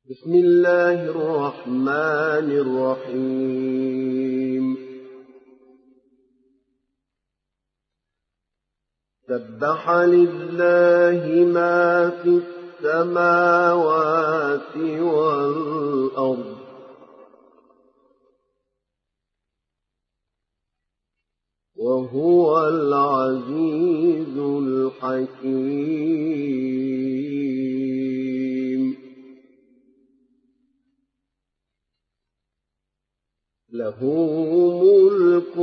بسم الله الرحمن الرحيم سبح لله ما في السماوات والأرض وهو العزيز الحكيم له ملك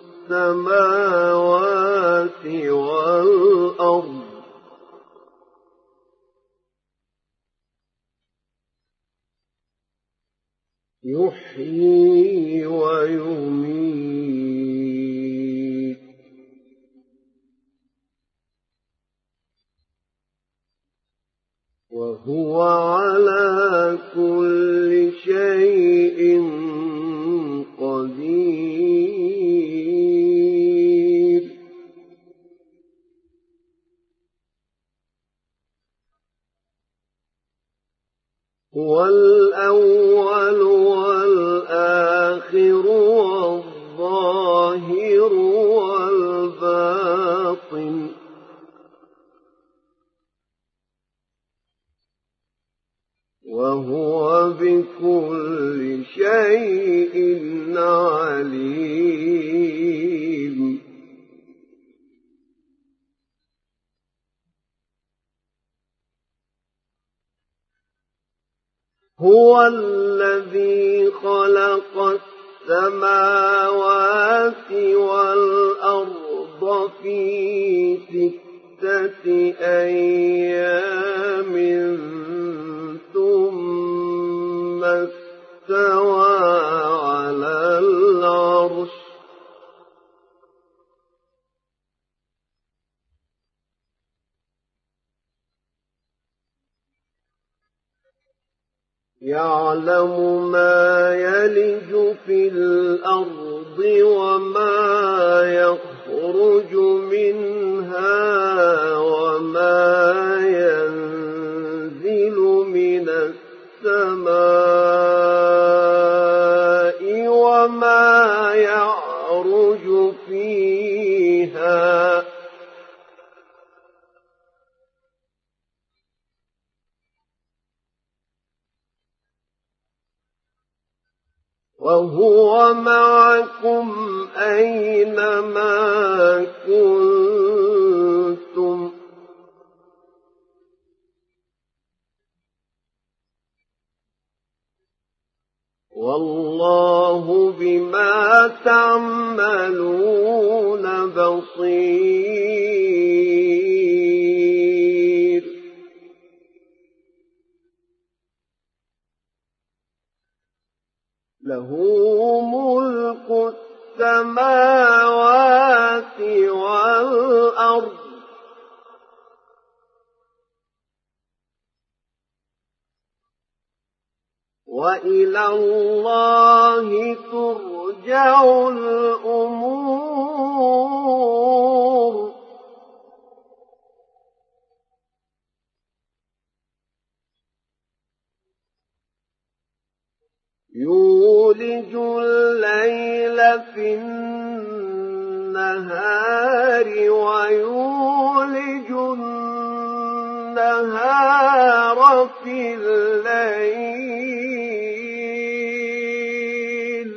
السماوات والأرض يحيي ويميت وهو على كل شيء قدير هو الأول والآخر والظاهر والباطن وهو بكل شيء عليم هو الذي خلق السماوات والأرض في 6 أيام ثم استوى على العرش يعلم ما يلج في الأرض وما يخرج منها وما ينزل من السماء وما يعرج فيها وهو معكم أينما كنتم والله بما تعملون بصير له ملك السماوات والأرض وإلى الله ترجع الأمور يولج الليل في النهار ويولج النهار في الليل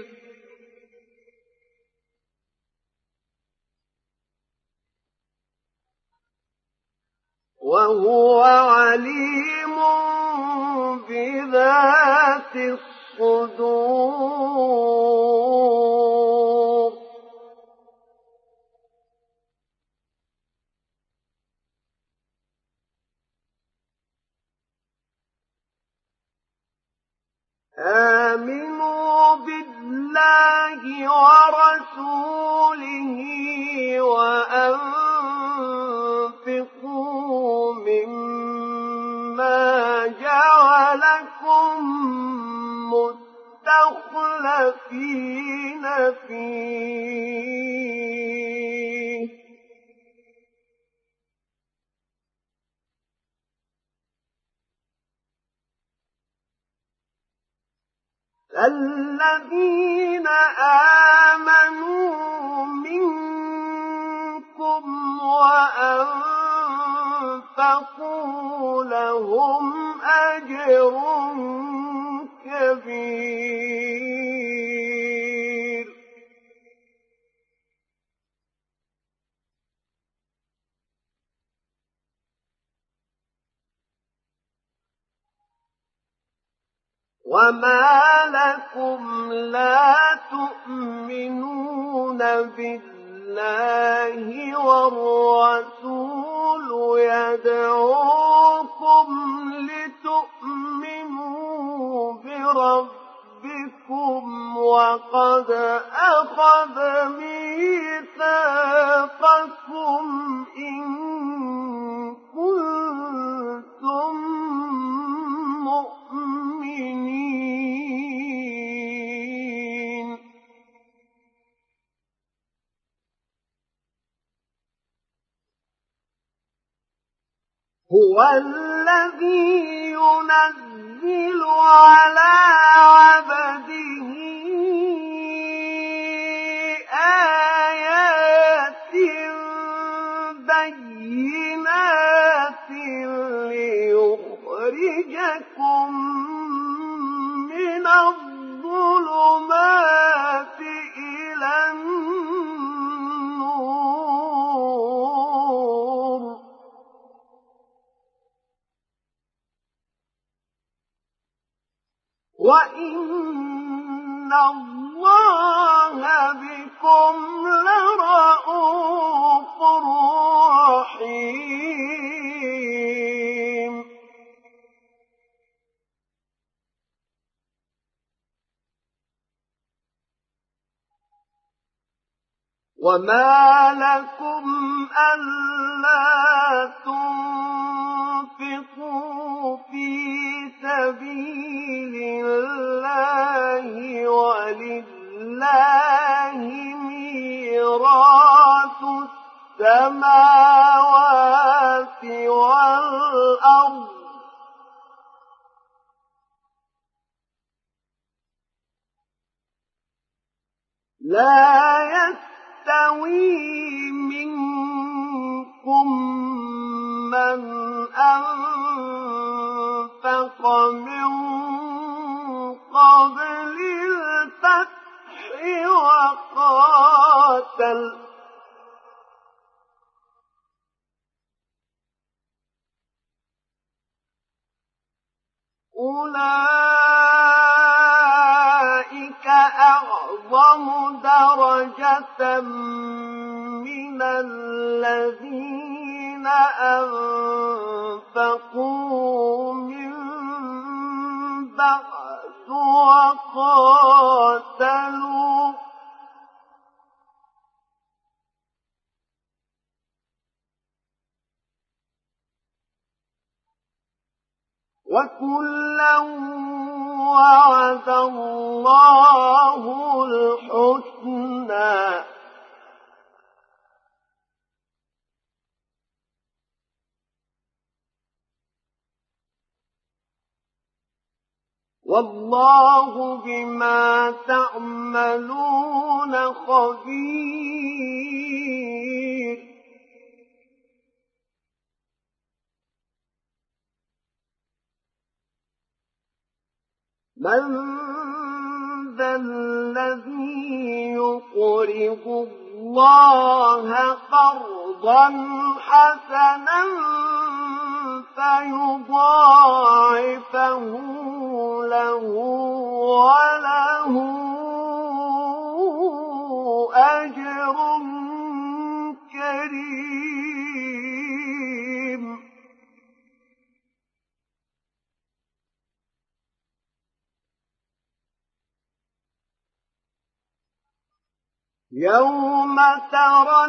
وهو عليم بذات الصدور آمنوا بالله ورسوله وأنفقوا مما جعلكم مستخلفين فيه الذين آمنوا منكم وأنفقوا لهم أجر كبير. وما لكم لا تؤمنون بالله والرسول يدعوكم لتؤمنوا بربكم وقد أخذ ميثاقكم إن كنتم مؤمنين. هو الذي ينزل على عبده آيات بينات ليخرجكم من الظلمات إلى النور وإن الله بكم لرءوف رحيم. وما لكم ألا تنفقوا في سبيل الله ولله ميراث السماوات والأرض لا يستوي منكم من أنفق من قبل الفتح وقاتل أولئك أعظم درجة من الذين أنفقوا من بعد وقاتلوا وكلا وعد الله الحسنى والله بما تعملون خبير. من ذا الذي يقرض الله قرضا حسنا فيضاعفه له وله أجر كريم. يوم ترى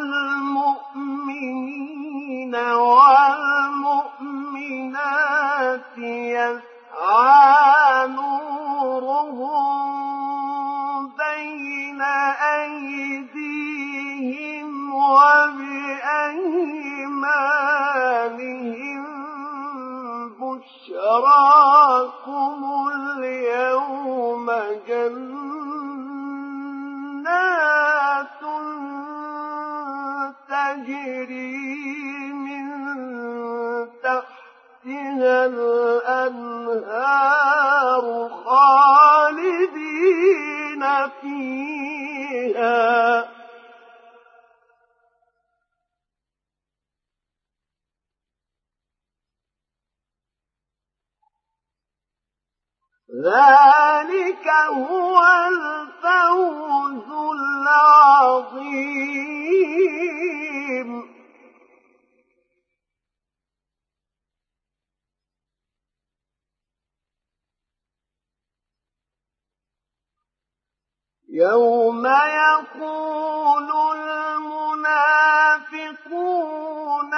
المؤمنين والمؤمنات يسعى نورهم بين أيديهم وبأيمانهم بشراكم اليوم جنات ذلك هو الفوز العظيم. يوم يقول المنافقون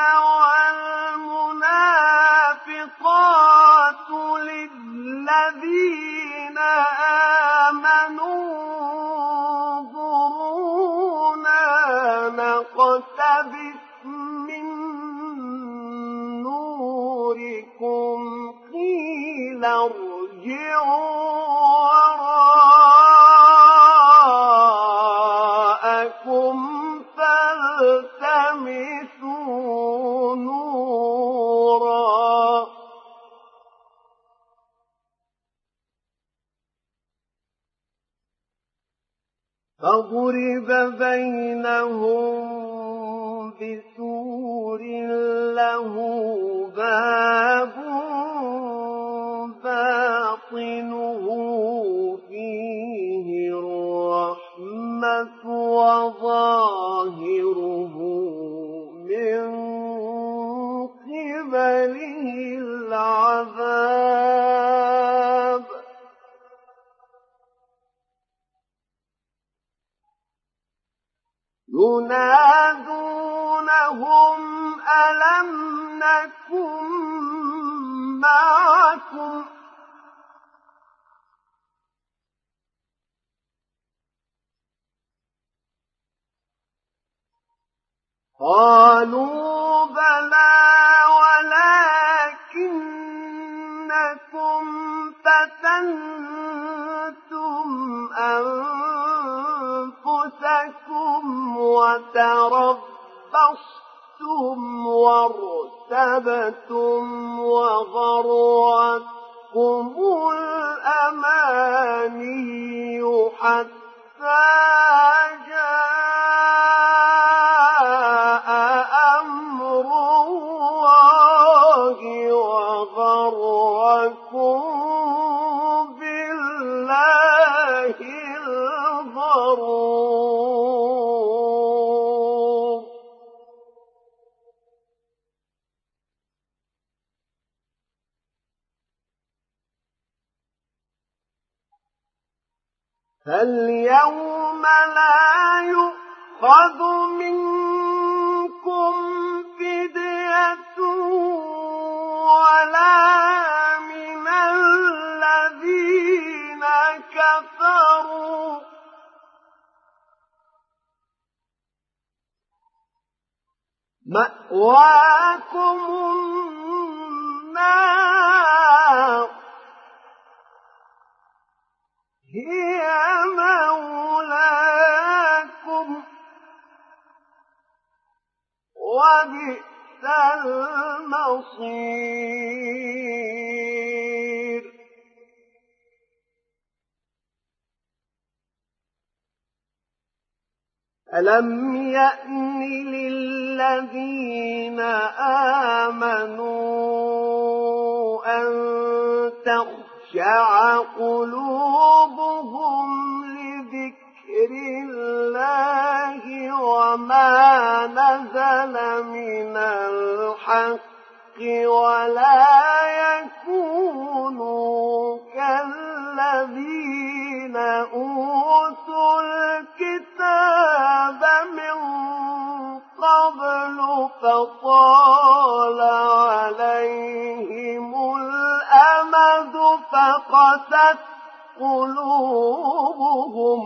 والمنافقات للذين آمنوا انظرونا نقتبس من نوركم قيل ارجعوا فالتمسوا نورا فضرب بينهم بسور له باب باطنه فيه الرحمة وظاهره من قبله العذاب ينادونهم ألم نكن معكم قالوا بلى ولكنكم فتنتم أنفسكم وتربصتم وارتبتم وغرتكم الأماني حتى جاء أمر الله وغركم بالله الغرور فاليوم لا يؤخذ منكم فدية ولا من الذين كفروا مأواكم النار هي مولاكم وبئس المصير ألم يأن للذين آمنوا أن تخشع قلوبهم لذكر الله وما نزل من الحق ولا يكونوا كالذين أوتوا الكتاب من قبل فطال عليهم الأمد فقست قلوبهم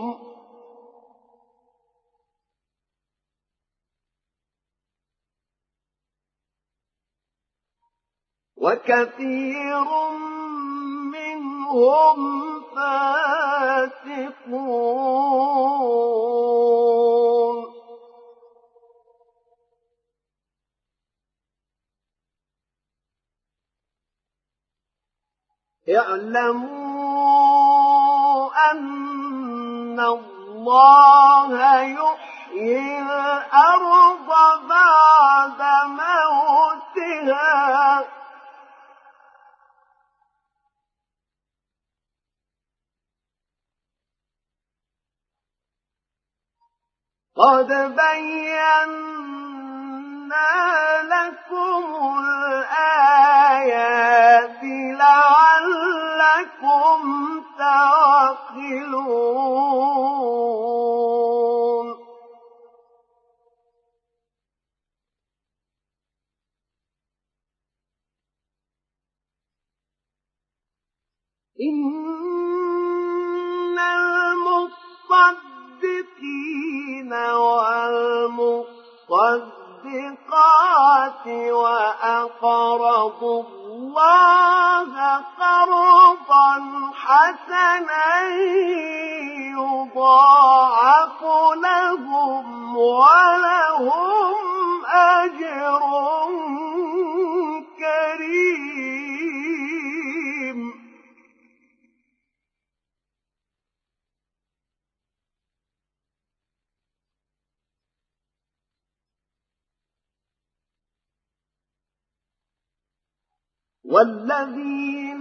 وكثير منهم فاسقون اعلموا أن الله يحيي الأرض بعد موتها قد بينا لكم الآيات لعلكم تعقلون إن المصدقين والمصدقات وأقرضوا الله قرضا حسنا يضاعف لهم ولهم أجر كريم والذين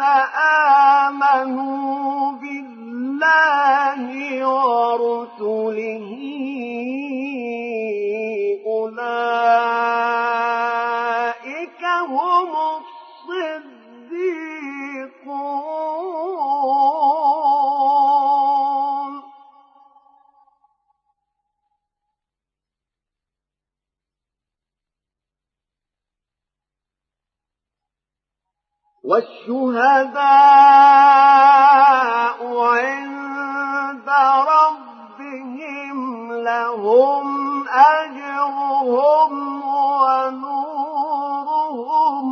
آمنوا بالله ورسله أولئك هم الصديقون والشهداء عند ربهم لهم أجرهم ونورهم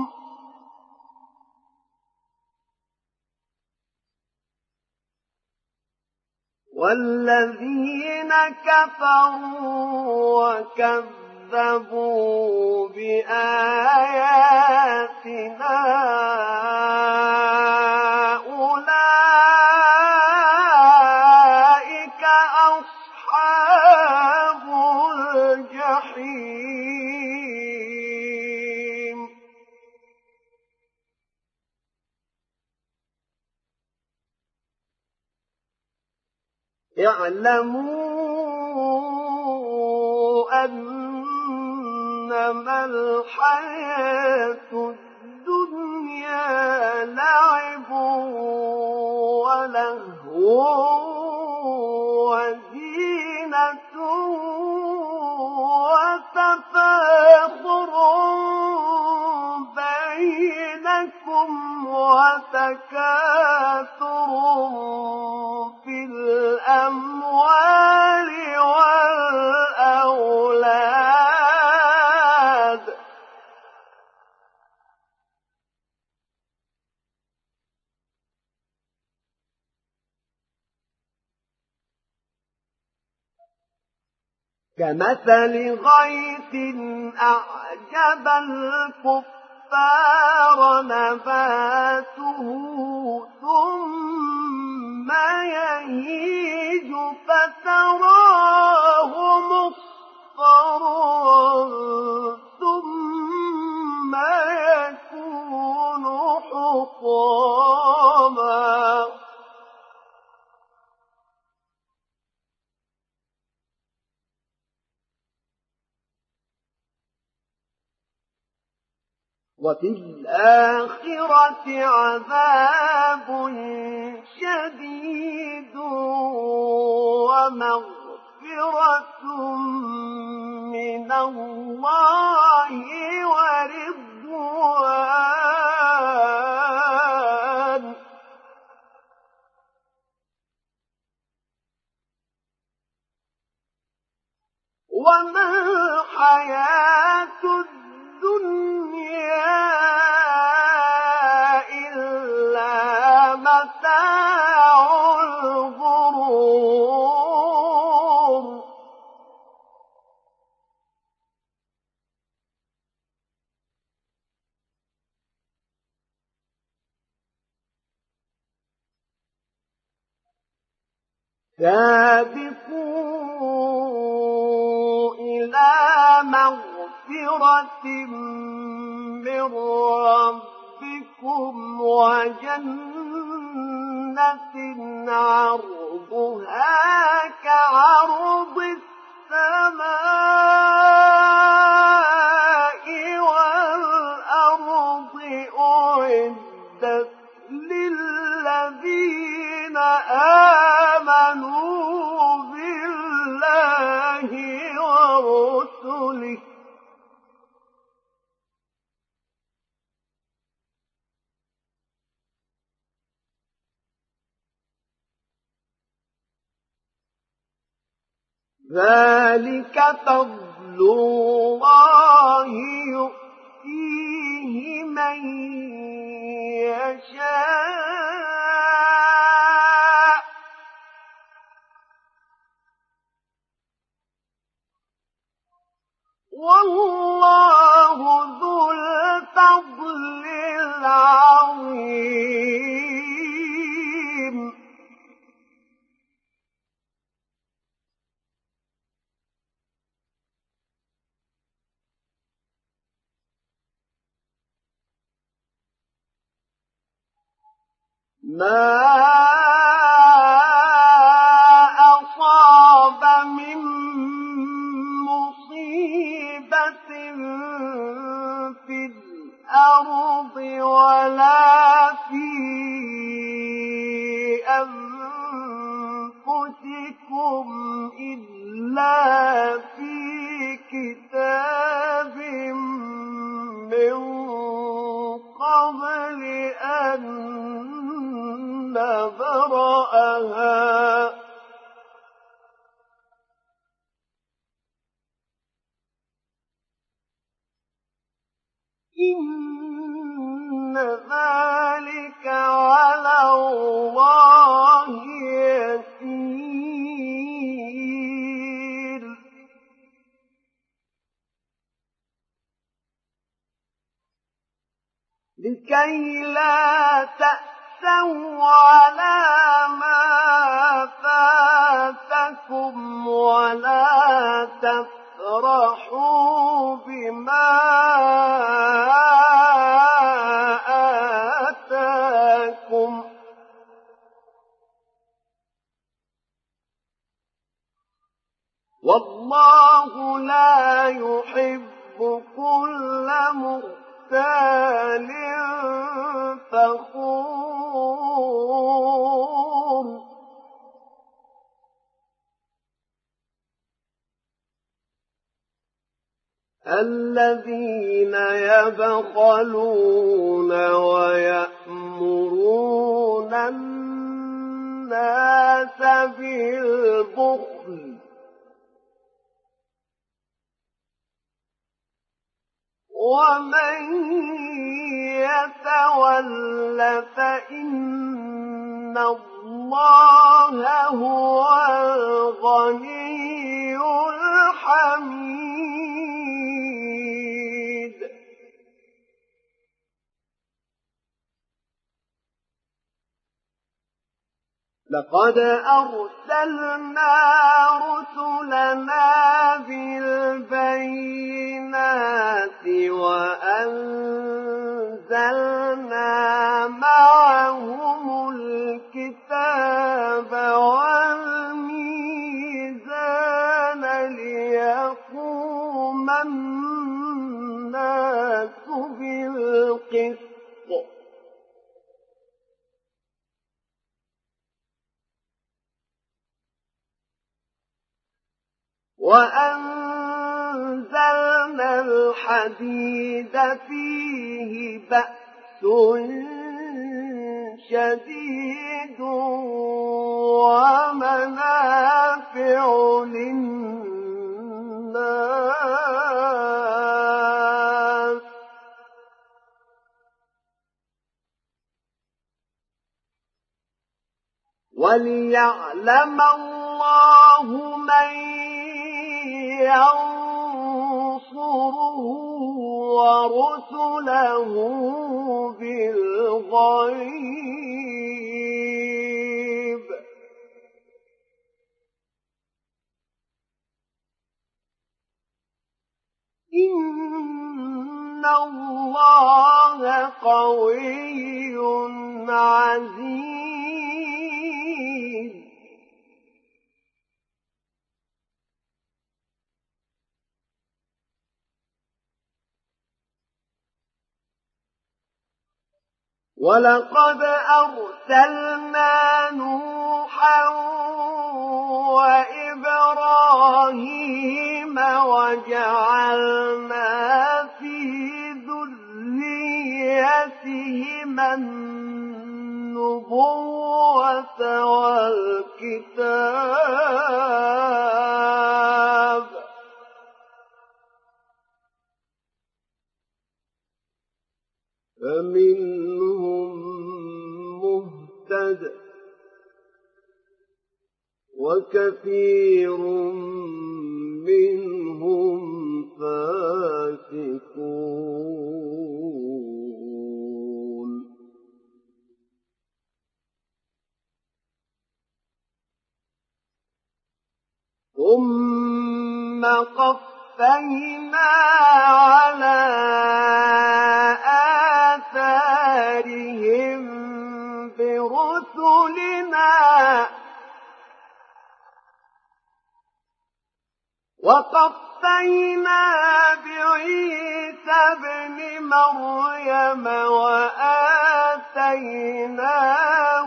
والذين كفروا وكذبوا بآياتنا أولئك أصحاب الجحيم اعلموا أنما الحياة الدنيا لعب ولهو وزينة وتفاخر بينكم وتكاثر في الأموال والأولاد كمثل غيث أعجب الكفار نباته ثم يهيج فتراه مصفرا ثم يكون حطاما وفي الآخرة عذاب شديد ومغفرة من الله ورضوان وما الحياة الدنيا إلا متاع الغرور سابقوا إلى مغفرة من ربكم وجنة عرضها كعرض السماء آمنوا بالله ورسله ذلك فضل الله يؤتيه من يشاء والله ذو الفضل العظيم ما أصاب من مصيبة في الأرض ولا في أنفسكم إلا في كتاب من قبل أن نبرأها إن ذلك على الله يسير لكي لا تأسوا على ما فاتكم ولا تفرحوا بما آتاكم والله لا يحب كل مختال فخور الذين يبخلون ويأمرون الناس بالبخل ومن يتول فإن الله هو الغني الحميد لقد أرسلنا رسلنا بالبينات وأنزلنا معهم الكتاب والميزان ليقوم الناس بالقسط وأنزلنا الحديد فيه بأس شديد ومنافع للناس وليعلم الله من ينصره ورسله بالغيب إن الله قوي عزيز ولقد أرسلنا نوحا ونوحا وإبراهيم وجعلنا في ذريتهما النبوة والكتاب فمنهم مهتد وكثير منهم فاسقون ثم قفينا على آثارهم برسلنا وقفينا بعيسى ابن مريم وآتيناه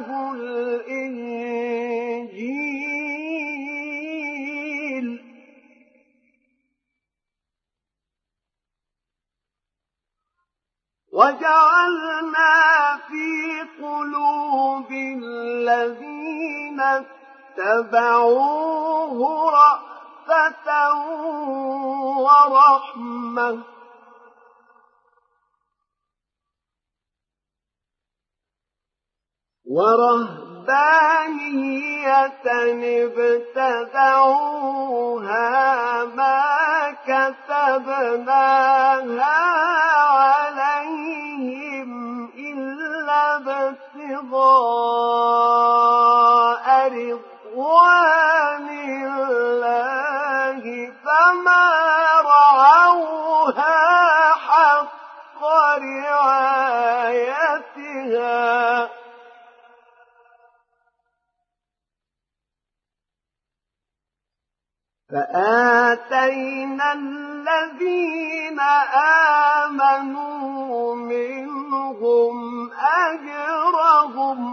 الإنجيل وجعلنا في قلوب الذين اتبعوه رأفة ورحمة ورهبانية ابتدعوها ما كتبناها عليهم إلا ابتغاء رضوان الله فما رعوها حق رعايتها فآتينا الذين آمنوا منهم أجرهم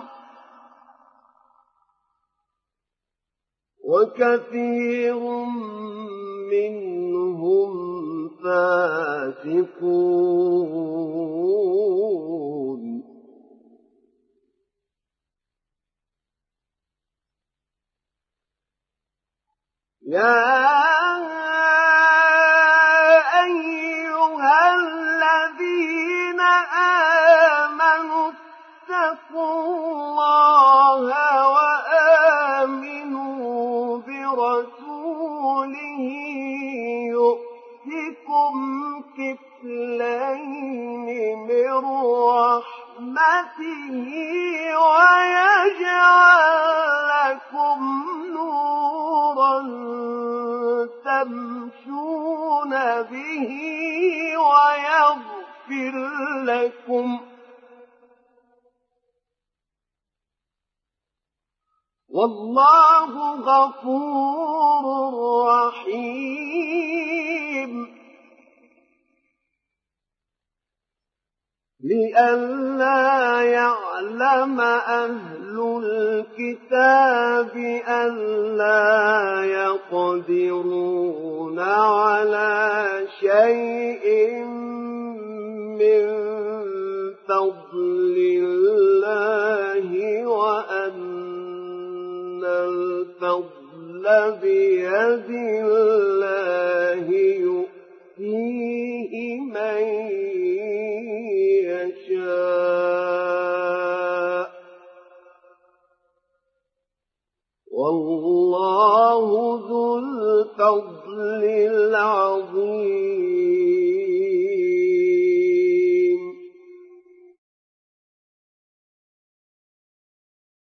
وكثير منهم فاسقون يا أيها الذين آمنوا اتقوا الله وآمنوا برسوله يؤتكم كفلين من رحمته ويجعل لكم نورا تمشون به ويغفر لكم والله غفور رحيم لئلا يعلم أهل الكتاب ألا يقدرون على شيء من فضل الله وأن الفضل بيد الله يؤتيه من يشاء والله ذو الفضل